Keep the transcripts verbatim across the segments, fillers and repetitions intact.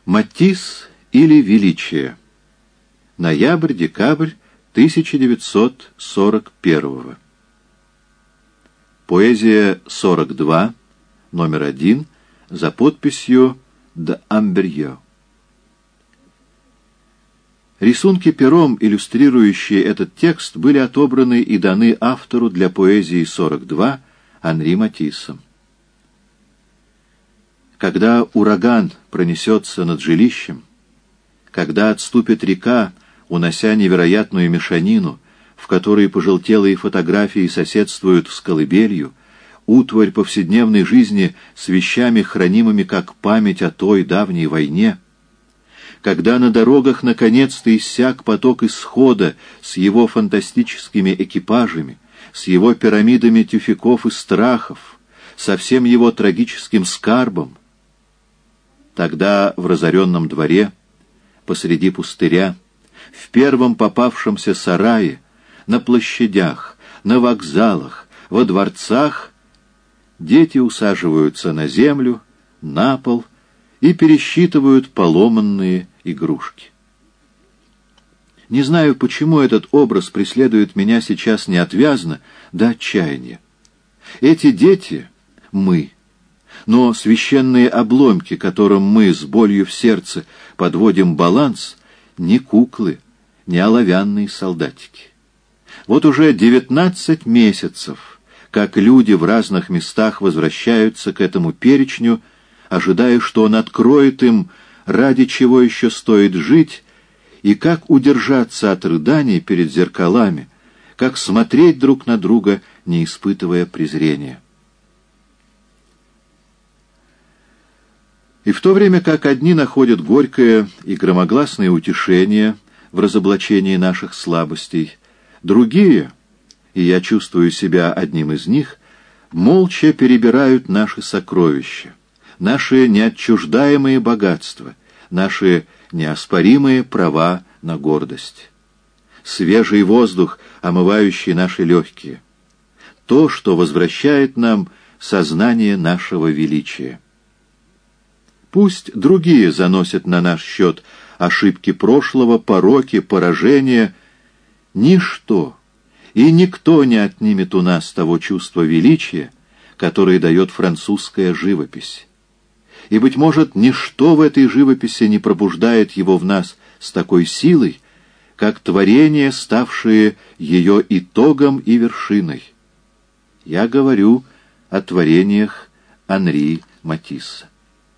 Матисс или величие. Ноябрь-декабрь тысяча девятьсот сорок первого. Поэзия сорок два, номер один, за подписью «Д. Амберье». Рисунки пером, иллюстрирующие этот текст, были отобраны и даны автору для поэзии сорок два Анри Матиссом. Когда ураган пронесется над жилищем, когда отступит река, унося невероятную мешанину, в которой пожелтелые фотографии соседствуют с колыбелью, утварь повседневной жизни с вещами, хранимыми как память о той давней войне, когда на дорогах наконец-то иссяк поток исхода с его фантастическими экипажами, с его пирамидами тюфяков и страхов, со всем его трагическим скарбом, тогда в разоренном дворе, посреди пустыря, в первом попавшемся сарае, на площадях, на вокзалах, во дворцах дети усаживаются на землю, на пол и пересчитывают поломанные игрушки. Не знаю, почему этот образ преследует меня сейчас неотвязно до отчаяния. Эти дети — мы. Но священные обломки, которым мы с болью в сердце подводим баланс, не куклы, не оловянные солдатики. Вот уже девятнадцать месяцев, как люди в разных местах возвращаются к этому перечню, ожидая, что он откроет им, ради чего еще стоит жить, и как удержаться от рыданий перед зеркалами, как смотреть друг на друга, не испытывая презрения. И в то время как одни находят горькое и громогласное утешение в разоблачении наших слабостей, другие, и я чувствую себя одним из них, молча перебирают наши сокровища, наши неотчуждаемые богатства, наши неоспоримые права на гордость. Свежий воздух, омывающий наши легкие. То, что возвращает нам сознание нашего величия. Пусть другие заносят на наш счет ошибки прошлого, пороки, поражения. Ничто и никто не отнимет у нас того чувства величия, которое дает французская живопись. И, быть может, ничто в этой живописи не пробуждает его в нас с такой силой, как творения, ставшие ее итогом и вершиной. Я говорю о творениях Анри Матисса.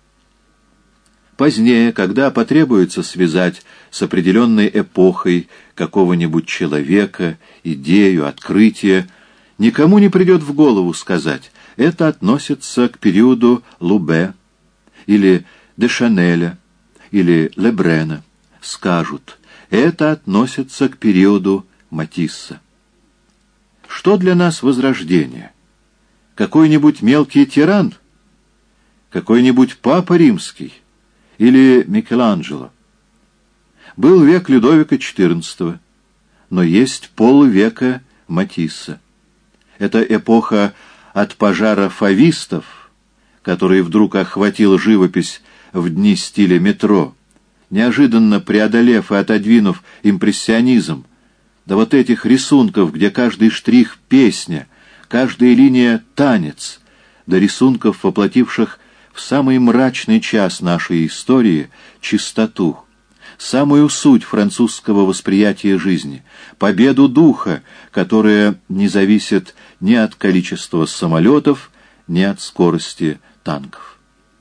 Позднее, когда потребуется связать с определенной эпохой какого-нибудь человека, идею, открытие, никому не придет в голову сказать, это относится к периоду Лубе, или де Шанеля, или Лебрена. Скажут, это относится к периоду Матисса. Что для нас возрождение? Какой-нибудь мелкий тиран? Какой-нибудь папа римский? Или Микеланджело? Был век Людовика четырнадцатого, но есть полвека Матисса. Это эпоха от пожара фавистов, который вдруг охватил живопись в дни стиля метро, неожиданно преодолев и отодвинув импрессионизм, до вот этих рисунков, где каждый штрих — песня, каждая линия — танец, до рисунков, воплотивших в самый мрачный час нашей истории чистоту, самую суть французского восприятия жизни, победу духа, которая не зависит ни от количества самолетов, ни от скорости танков.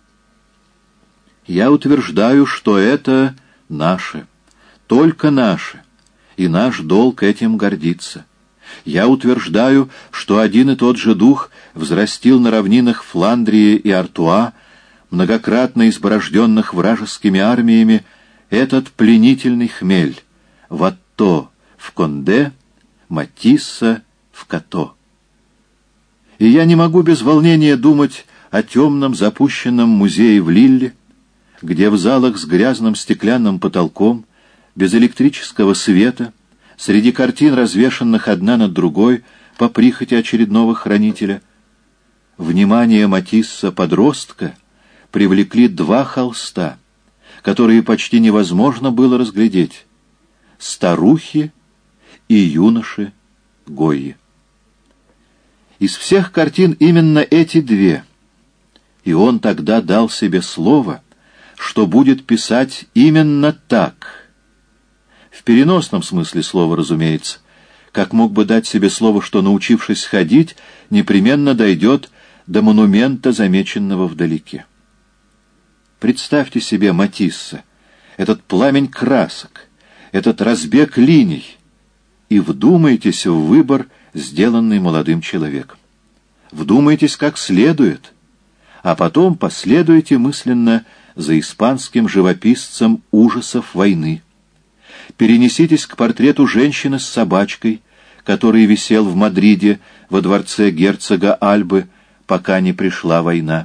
Я утверждаю, что это наше, только наше, и наш долг этим гордиться. Я утверждаю, что один и тот же дух взрастил на равнинах Фландрии и Артуа, многократно изборожденных вражескими армиями, этот пленительный хмель — Ватто в Конде, Матисса в Като. И я не могу без волнения думать о темном запущенном музее в Лилле, где в залах с грязным стеклянным потолком, без электрического света, среди картин, развешанных одна над другой по прихоти очередного хранителя, внимание Матисса-подростка привлекли два холста, которые почти невозможно было разглядеть. Старухи и юноши Гойи. Из всех картин именно эти две. И он тогда дал себе слово, что будет писать именно так. В переносном смысле слова, разумеется, как мог бы дать себе слово, что, научившись ходить, непременно дойдет до монумента, замеченного вдалеке. Представьте себе Матисса, этот пламень красок, этот разбег линий, и вдумайтесь в выбор, сделанный молодым человеком. Вдумайтесь как следует, а потом последуйте мысленно за испанским живописцем ужасов войны. Перенеситесь к портрету женщины с собачкой, который висел в Мадриде во дворце герцога Альбы, пока не пришла война.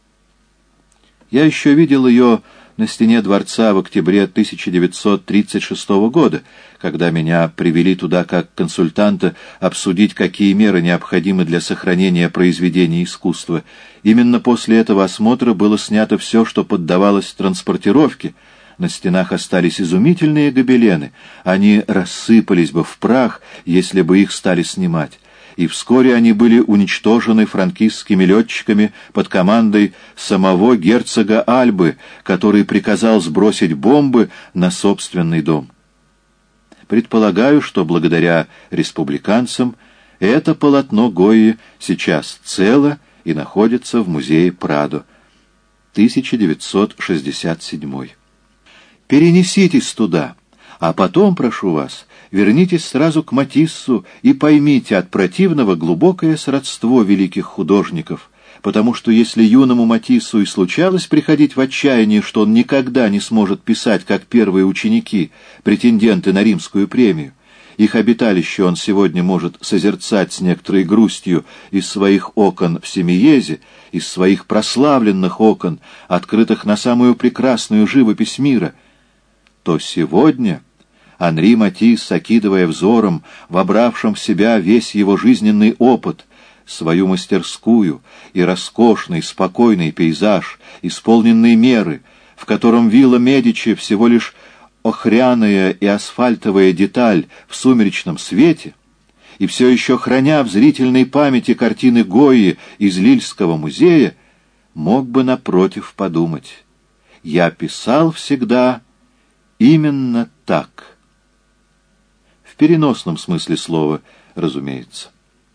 Я еще видел ее на стене дворца в октябре тысяча девятьсот тридцать шестого года, когда меня привели туда как консультанта обсудить, какие меры необходимы для сохранения произведений искусства. Именно после этого осмотра было снято все, что поддавалось транспортировке. На стенах остались изумительные гобелены. Они рассыпались бы в прах, если бы их стали снимать. И вскоре они были уничтожены франкистскими летчиками под командой самого герцога Альбы, который приказал сбросить бомбы на собственный дом. Предполагаю, что благодаря республиканцам это полотно Гойи сейчас цело и находится в музее Прадо. тысяча девятьсот шестьдесят седьмой. Перенеситесь туда, а потом, прошу вас, вернитесь сразу к Матиссу и поймите от противного глубокое сродство великих художников, потому что если юному Матиссу и случалось приходить в отчаяние, что он никогда не сможет писать, как первые ученики, претенденты на римскую премию, их обиталище он сегодня может созерцать с некоторой грустью из своих окон в Семиезе, из своих прославленных окон, открытых на самую прекрасную живопись мира, то сегодня Анри Матисс, окидывая взором, вобравшим в себя весь его жизненный опыт, свою мастерскую и роскошный, спокойный пейзаж, исполненный меры, в котором вилла Медичи всего лишь охряная и асфальтовая деталь в сумеречном свете, и все еще храня в зрительной памяти картины Гойи из Лильского музея, мог бы напротив подумать: «Я писал всегда именно так». В переносном смысле слова, разумеется.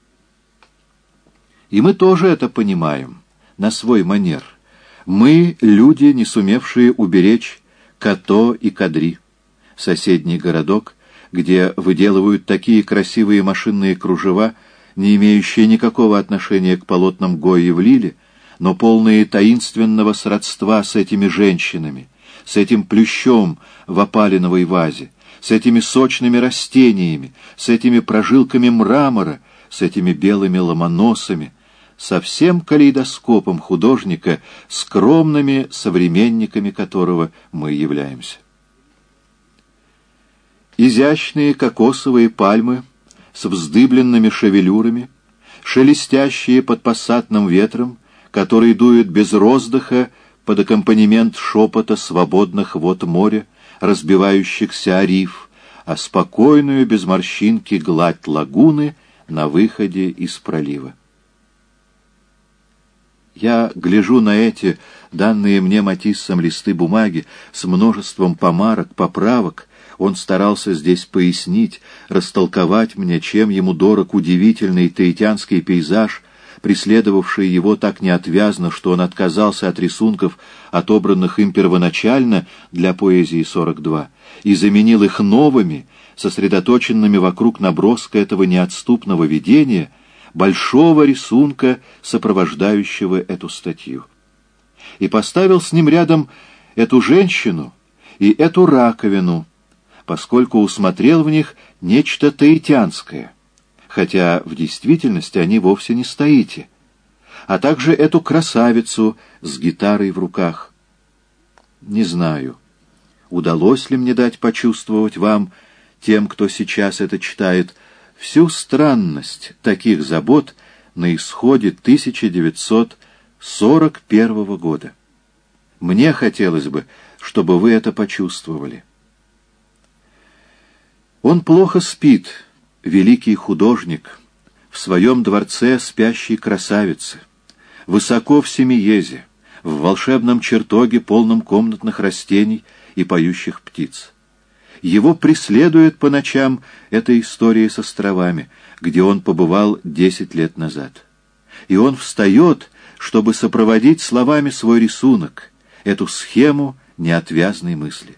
И мы тоже это понимаем, на свой манер. Мы — люди, не сумевшие уберечь Като и Кадри, соседний городок, где выделывают такие красивые машинные кружева, не имеющие никакого отношения к полотнам Гойи в Лиле, но полные таинственного сродства с этими женщинами, с этим плющом в опалиновой вазе, с этими сочными растениями, с этими прожилками мрамора, с этими белыми ломоносами, со всем калейдоскопом художника, скромными современниками которого мы являемся. Изящные кокосовые пальмы с вздыбленными шевелюрами, шелестящие под пассатным ветром, который дует без роздыха под аккомпанемент шепота свободных вод моря, разбивающихся о риф, а спокойную без морщинки гладь лагуны на выходе из пролива. Я гляжу на эти, данные мне Матиссом листы бумаги, с множеством помарок, поправок. Он старался здесь пояснить, растолковать мне, чем ему дорог удивительный таитянский пейзаж, преследовавший его так неотвязно, что он отказался от рисунков, отобранных им первоначально для поэзии сорок два, и заменил их новыми, сосредоточенными вокруг наброска этого неотступного видения, большого рисунка, сопровождающего эту статью. И поставил с ним рядом эту женщину и эту раковину, поскольку усмотрел в них нечто таитянское, хотя в действительности они вовсе не стоите, а также эту красавицу с гитарой в руках. Не знаю, удалось ли мне дать почувствовать вам, тем, кто сейчас это читает, всю странность таких забот на исходе тысяча девятьсот сорок первого года. Мне хотелось бы, чтобы вы это почувствовали. Он плохо спит, великий художник, в своем дворце спящей красавицы, высоко в Семиезе, в волшебном чертоге, полном комнатных растений и поющих птиц. Его преследует по ночам эта история с островами, где он побывал десять лет назад. И он встает, чтобы сопроводить словами свой рисунок, эту схему неотвязной мысли.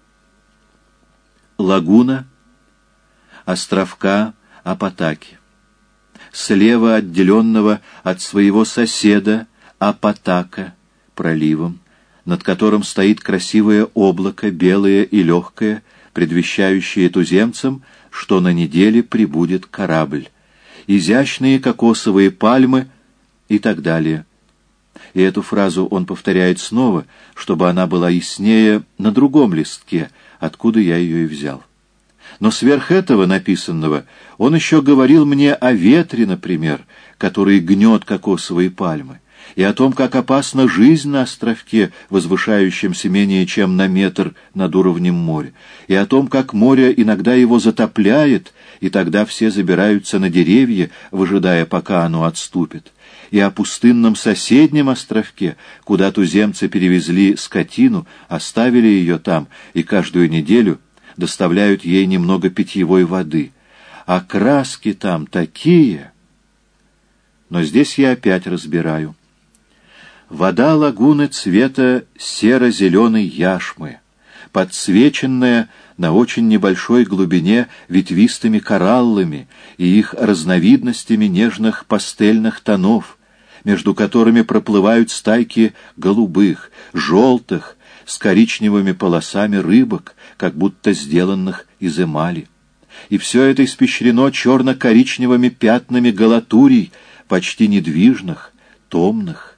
Лагуна, островка Апатаки, слева отделенного от своего соседа Апатака проливом, над которым стоит красивое облако, белое и легкое, предвещающее туземцам, что на неделе прибудет корабль, изящные кокосовые пальмы и так далее. И эту фразу он повторяет снова, чтобы она была яснее на другом листке, откуда я ее и взял. Но сверх этого написанного он еще говорил мне о ветре, например, который гнет кокосовые пальмы, и о том, как опасна жизнь на островке, возвышающемся менее чем на метр над уровнем моря, и о том, как море иногда его затопляет, и тогда все забираются на деревья, выжидая, пока оно отступит, и о пустынном соседнем островке, куда туземцы перевезли скотину, оставили ее там, и каждую неделю доставляют ей немного питьевой воды. А краски там такие! Но здесь я опять разбираю. Вода лагуны цвета серо-зеленой яшмы, подсвеченная на очень небольшой глубине ветвистыми кораллами и их разновидностями нежных пастельных тонов, между которыми проплывают стайки голубых, желтых, с коричневыми полосами рыбок, как будто сделанных из эмали. И все это испещрено черно-коричневыми пятнами галатурий, почти недвижных, томных.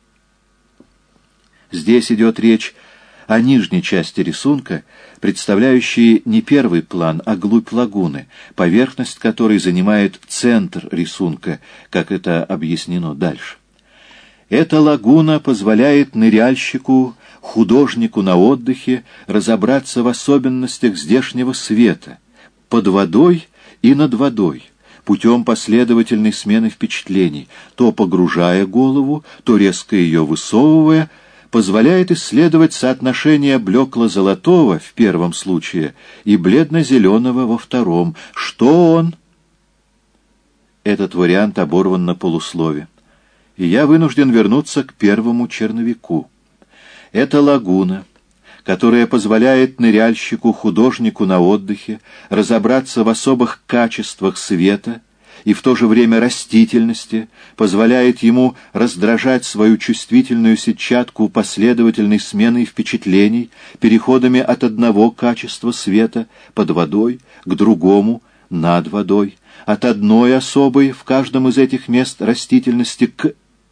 Здесь идет речь о нижней части рисунка, представляющей не первый план, а глубь лагуны, поверхность которой занимает центр рисунка, как это объяснено дальше. Эта лагуна позволяет ныряльщику, художнику на отдыхе разобраться в особенностях здешнего света, под водой и над водой, путем последовательной смены впечатлений, то погружая голову, то резко ее высовывая, позволяет исследовать соотношение блекло-золотого в первом случае и бледно-зеленого во втором. Что он? Этот вариант оборван на полуслове, и я вынужден вернуться к первому черновику. Это лагуна, которая позволяет ныряльщику-художнику на отдыхе разобраться в особых качествах света и в то же время растительности, позволяет ему раздражать свою чувствительную сетчатку последовательной сменой впечатлений, переходами от одного качества света под водой к другому над водой, от одной особой в каждом из этих мест растительности к...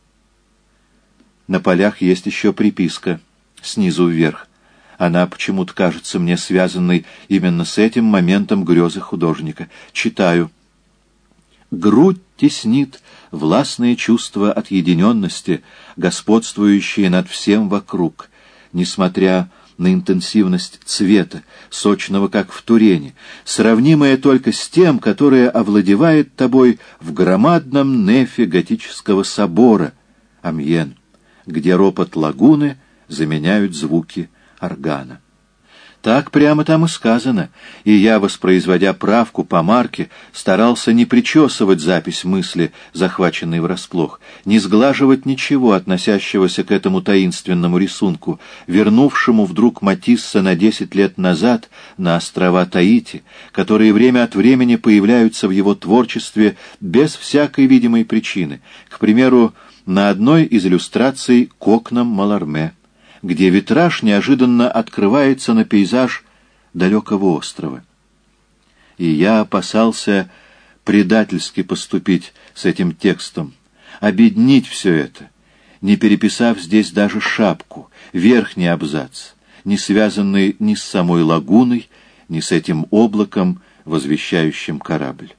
На полях есть еще приписка снизу вверх. Она почему-то кажется мне связанной именно с этим моментом грезы художника. Читаю. Грудь теснит властное чувство отъединенности, господствующее над всем вокруг, несмотря на интенсивность цвета, сочного как в турене, сравнимое только с тем, которое овладевает тобой в громадном нефе готического собора, Амьен, где ропот лагуны заменяют звуки органа. Так прямо там и сказано, и я, воспроизводя правку по марке, старался не причесывать запись мысли, захваченной врасплох, не сглаживать ничего, относящегося к этому таинственному рисунку, вернувшему вдруг Матисса на десять лет назад на острова Таити, которые время от времени появляются в его творчестве без всякой видимой причины, к примеру, на одной из иллюстраций к окнам Маларме, где витраж неожиданно открывается на пейзаж далекого острова. И я опасался предательски поступить с этим текстом, обеднить все это, не переписав здесь даже шапку, верхний абзац, не связанный ни с самой лагуной, ни с этим облаком, возвещающим корабль.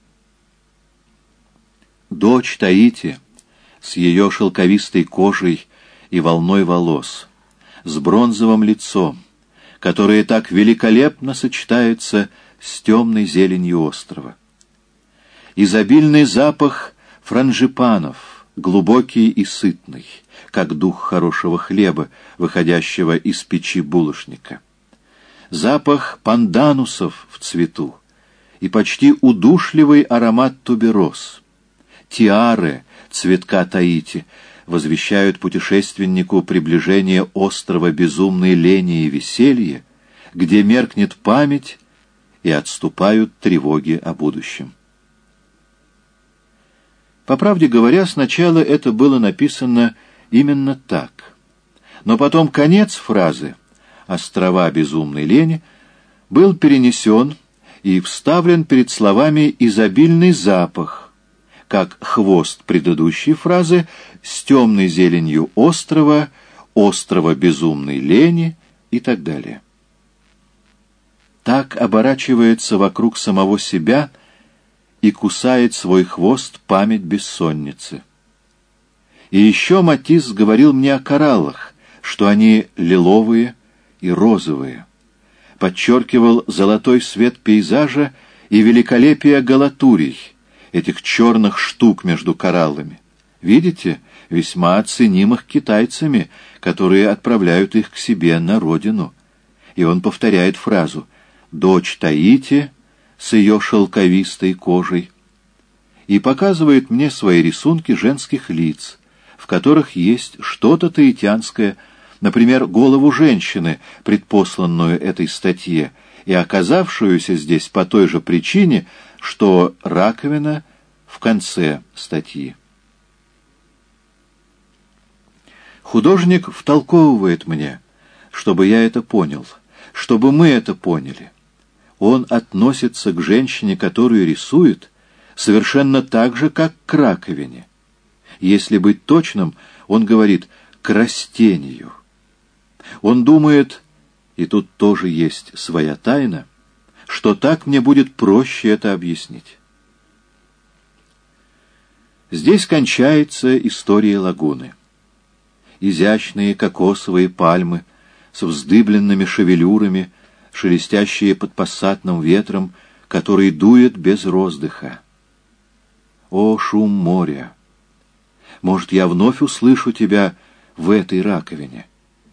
Дочь Таити с ее шелковистой кожей и волной волос, с бронзовым лицом, которое так великолепно сочетается с темной зеленью острова. Изобильный запах франжипанов, глубокий и сытный, как дух хорошего хлеба, выходящего из печи булочника. Запах панданусов в цвету и почти удушливый аромат тубероз. Тиары цветка Таити возвещают путешественнику приближение острова безумной лени и веселья, где меркнет память и отступают тревоги о будущем. По правде говоря, сначала это было написано именно так, но потом конец фразы «острова безумной лени» был перенесен и вставлен перед словами «изобильный запах», как хвост предыдущей фразы с темной зеленью острова, острова безумной лени и так далее. Так оборачивается вокруг самого себя и кусает свой хвост память бессонницы. И еще Матисс говорил мне о кораллах, что они лиловые и розовые. Подчеркивал золотой свет пейзажа и великолепие галатурий, этих черных штук между кораллами. Видите, весьма оценимых китайцами, которые отправляют их к себе на родину. И он повторяет фразу «дочь Таити с ее шелковистой кожей» и показывает мне свои рисунки женских лиц, в которых есть что-то таитянское, например, голову женщины, предпосланную этой статье, и оказавшуюся здесь по той же причине, что раковина в конце статьи. Художник втолковывает мне, чтобы я это понял, чтобы мы это поняли. Он относится к женщине, которую рисует, совершенно так же, как к раковине. Если быть точным, он говорит «к растению». Он думает, и тут тоже есть своя тайна, что так мне будет проще это объяснить. Здесь кончается история лагуны. Изящные кокосовые пальмы с вздыбленными шевелюрами, шелестящие под пассатным ветром, который дует без роздыха. О, шум моря! Может, я вновь услышу тебя в этой раковине?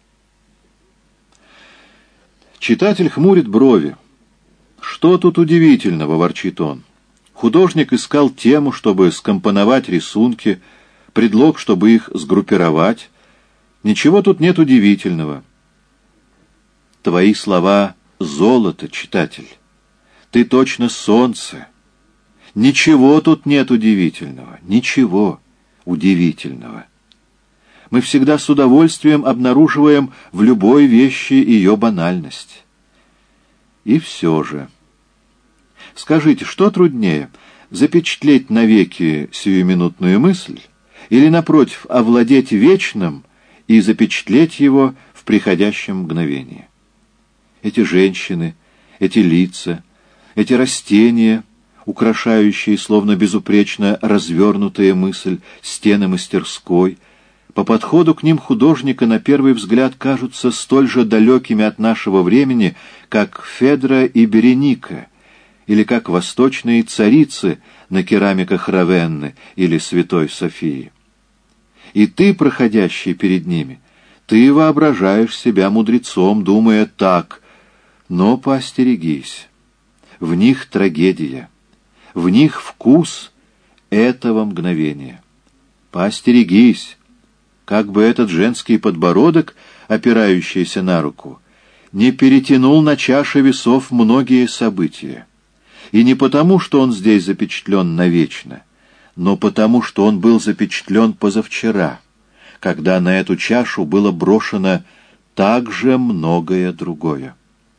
Читатель хмурит брови. «Что тут удивительного?» — ворчит он. Художник искал тему, чтобы скомпоновать рисунки, предлог, чтобы их сгруппировать. Ничего тут нет удивительного. Твои слова — золото, читатель. Ты точно солнце. Ничего тут нет удивительного. Ничего удивительного. Мы всегда с удовольствием обнаруживаем в любой вещи ее банальность. И все же... Скажите, что труднее, запечатлеть навеки сиюминутную мысль или, напротив, овладеть вечным и запечатлеть его в приходящем мгновении? Эти женщины, эти лица, эти растения, украшающие, словно безупречно развернутая мысль, стены мастерской, по подходу к ним художника на первый взгляд кажутся столь же далекими от нашего времени, как Федра и Береника, или как восточные царицы на керамиках Равенны или Святой Софии. И ты, проходящий перед ними, ты воображаешь себя мудрецом, думая так, но поостерегись. В них трагедия, в них вкус этого мгновения. Поостерегись, как бы этот женский подбородок, опирающийся на руку, не перетянул на чаше весов многие события. И не потому, что он здесь запечатлен навечно, но потому, что он был запечатлен позавчера, когда на эту чашу было брошено так же многое другое.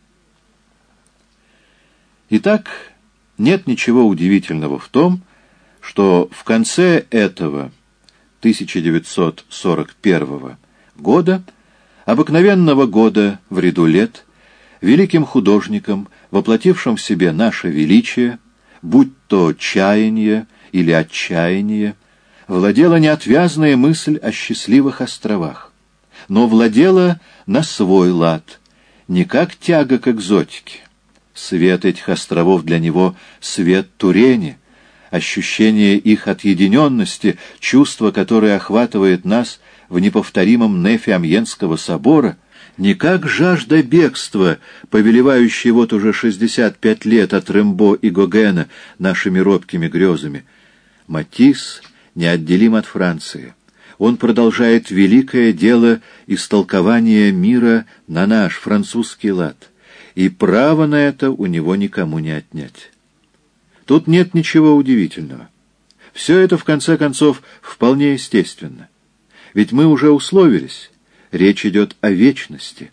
Итак, нет ничего удивительного в том, что в конце этого тысяча девятьсот сорок первого года, обыкновенного года в ряду лет, великим художником, воплотившим в себе наше величие, будь то чаяние или отчаяние, владела неотвязная мысль о счастливых островах, но владела на свой лад, не как тяга к экзотике. Свет этих островов для него — свет Турени, ощущение их отъединенности, чувство, которое охватывает нас в неповторимом нефе Амьенского собора, не как жажда бегства, повелевающая вот уже шестьдесят пять лет от Рембо и Гогена нашими робкими грезами. Матисс неотделим от Франции. Он продолжает великое дело истолкования мира на наш французский лад, и право на это у него никому не отнять. Тут нет ничего удивительного. Все это, в конце концов, вполне естественно. Ведь мы уже условились, речь идет о вечности.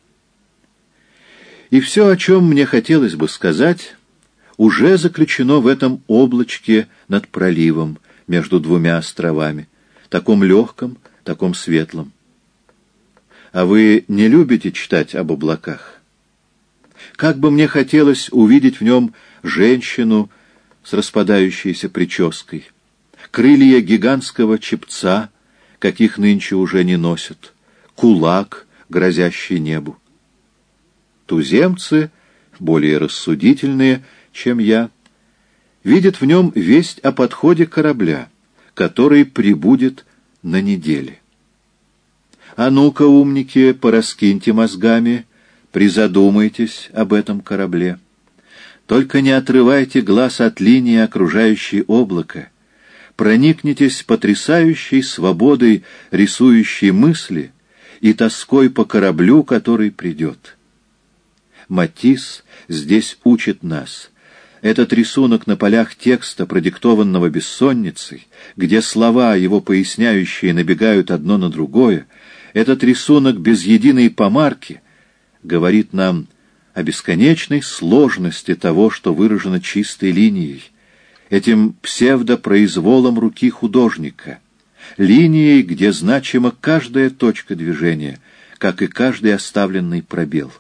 И все, о чем мне хотелось бы сказать, уже заключено в этом облачке над проливом между двумя островами, таком легком, таком светлом. А вы не любите читать об облаках? Как бы мне хотелось увидеть в нем женщину с распадающейся прической, крылья гигантского чепца, каких нынче уже не носят, кулак, грозящий небу. Туземцы, более рассудительные, чем я, видят в нем весть о подходе корабля, который прибудет на неделе. А ну-ка, умники, пораскиньте мозгами, призадумайтесь об этом корабле. Только не отрывайте глаз от линии окружающей облака, проникнитесь потрясающей свободой рисующей мысли и тоской по кораблю, который придет. Матисс здесь учит нас. Этот рисунок на полях текста, продиктованного бессонницей, где слова, его поясняющие, набегают одно на другое, этот рисунок без единой помарки говорит нам о бесконечной сложности того, что выражено чистой линией, этим псевдопроизволом руки художника, линией, где значима каждая точка движения, как и каждый оставленный пробел.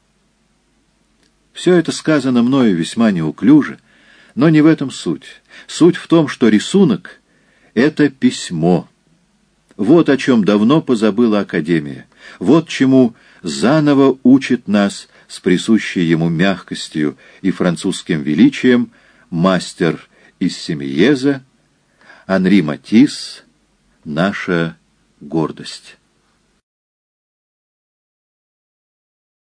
Все это сказано мною весьма неуклюже, но не в этом суть. Суть в том, что рисунок — это письмо. Вот о чем давно позабыла Академия. Вот чему заново учит нас с присущей ему мягкостью и французским величием мастер из Семиеза Анри Матисс, наша гордость.